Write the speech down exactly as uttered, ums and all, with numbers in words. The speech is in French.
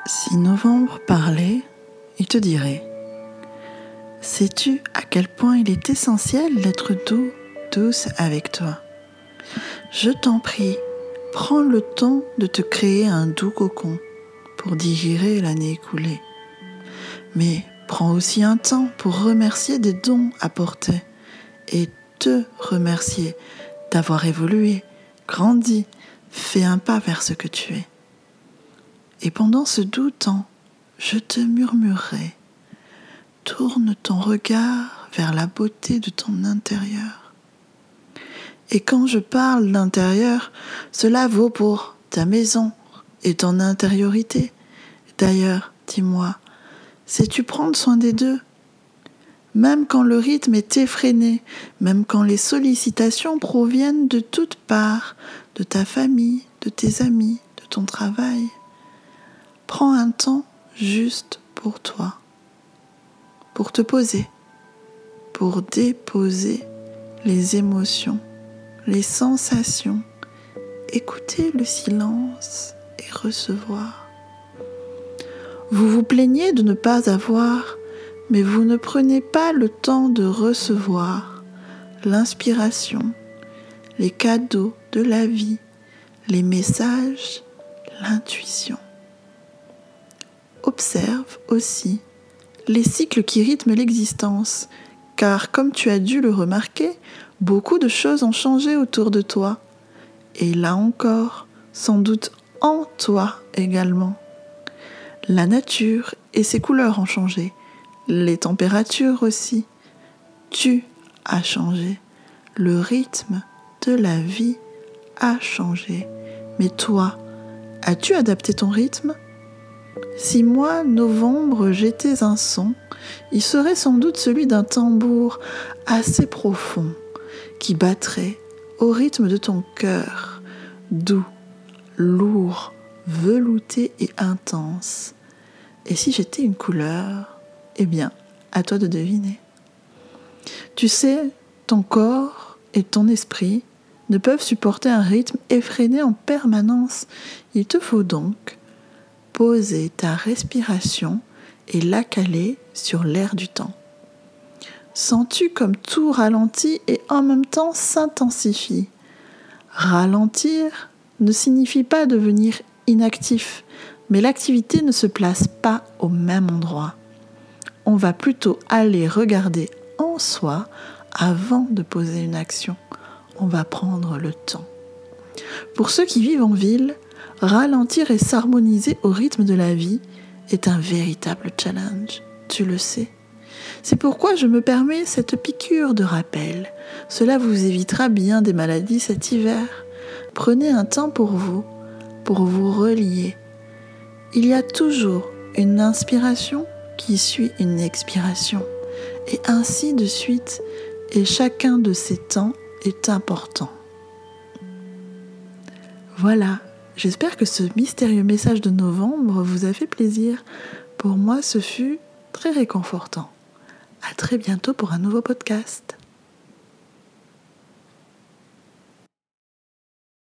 Si Novembre parlait, il te dirait: sais-tu à quel point il est essentiel d'être doux, douce avec toi? Je t'en prie, prends le temps de te créer un doux cocon pour digérer l'année écoulée. Mais prends aussi un temps pour remercier des dons apportés et te remercier d'avoir évolué, grandi, fait un pas vers ce que tu es. Et pendant ce doux temps, je te murmurerai: tourne ton regard vers la beauté de ton intérieur. Et quand je parle d'intérieur, cela vaut pour ta maison et ton intériorité. D'ailleurs, dis-moi, sais-tu prendre soin des deux? Même quand le rythme est effréné, même quand les sollicitations proviennent de toutes parts, de ta famille, de tes amis, de ton travail, prends un temps juste pour toi, pour te poser, pour déposer les émotions, les sensations, écouter le silence et recevoir. Vous vous plaignez de ne pas avoir, mais vous ne prenez pas le temps de recevoir l'inspiration, les cadeaux de la vie, les messages, l'intuition. Observe aussi les cycles qui rythment l'existence, car comme tu as dû le remarquer, beaucoup de choses ont changé autour de toi. Et là encore, sans doute en toi également. La nature et ses couleurs ont changé, les températures aussi. Tu as changé, le rythme de la vie a changé. Mais toi, as-tu adapté ton rythme ? Si moi, Novembre, j'étais un son, il serait sans doute celui d'un tambour assez profond qui battrait au rythme de ton cœur, doux, lourd, velouté et intense. Et si j'étais une couleur, eh bien, à toi de deviner. Tu sais, ton corps et ton esprit ne peuvent supporter un rythme effréné en permanence. Il te faut donc poser ta respiration et la caler sur l'air du temps. Sens-tu comme tout ralentit et en même temps s'intensifie? Ralentir ne signifie pas devenir inactif, mais l'activité ne se place pas au même endroit. On va plutôt aller regarder en soi avant de poser une action. On va prendre le temps. Pour ceux qui vivent en ville, ralentir et s'harmoniser au rythme de la vie est un véritable challenge, tu le sais. C'est pourquoi je me permets cette piqûre de rappel. Cela vous évitera bien des maladies cet hiver. Prenez un temps pour vous, pour vous relier. Il y a toujours une inspiration qui suit une expiration, et ainsi de suite, et chacun de ces temps est important. Voilà, j'espère que ce mystérieux message de novembre vous a fait plaisir. Pour moi, ce fut très réconfortant. À très bientôt pour un nouveau podcast.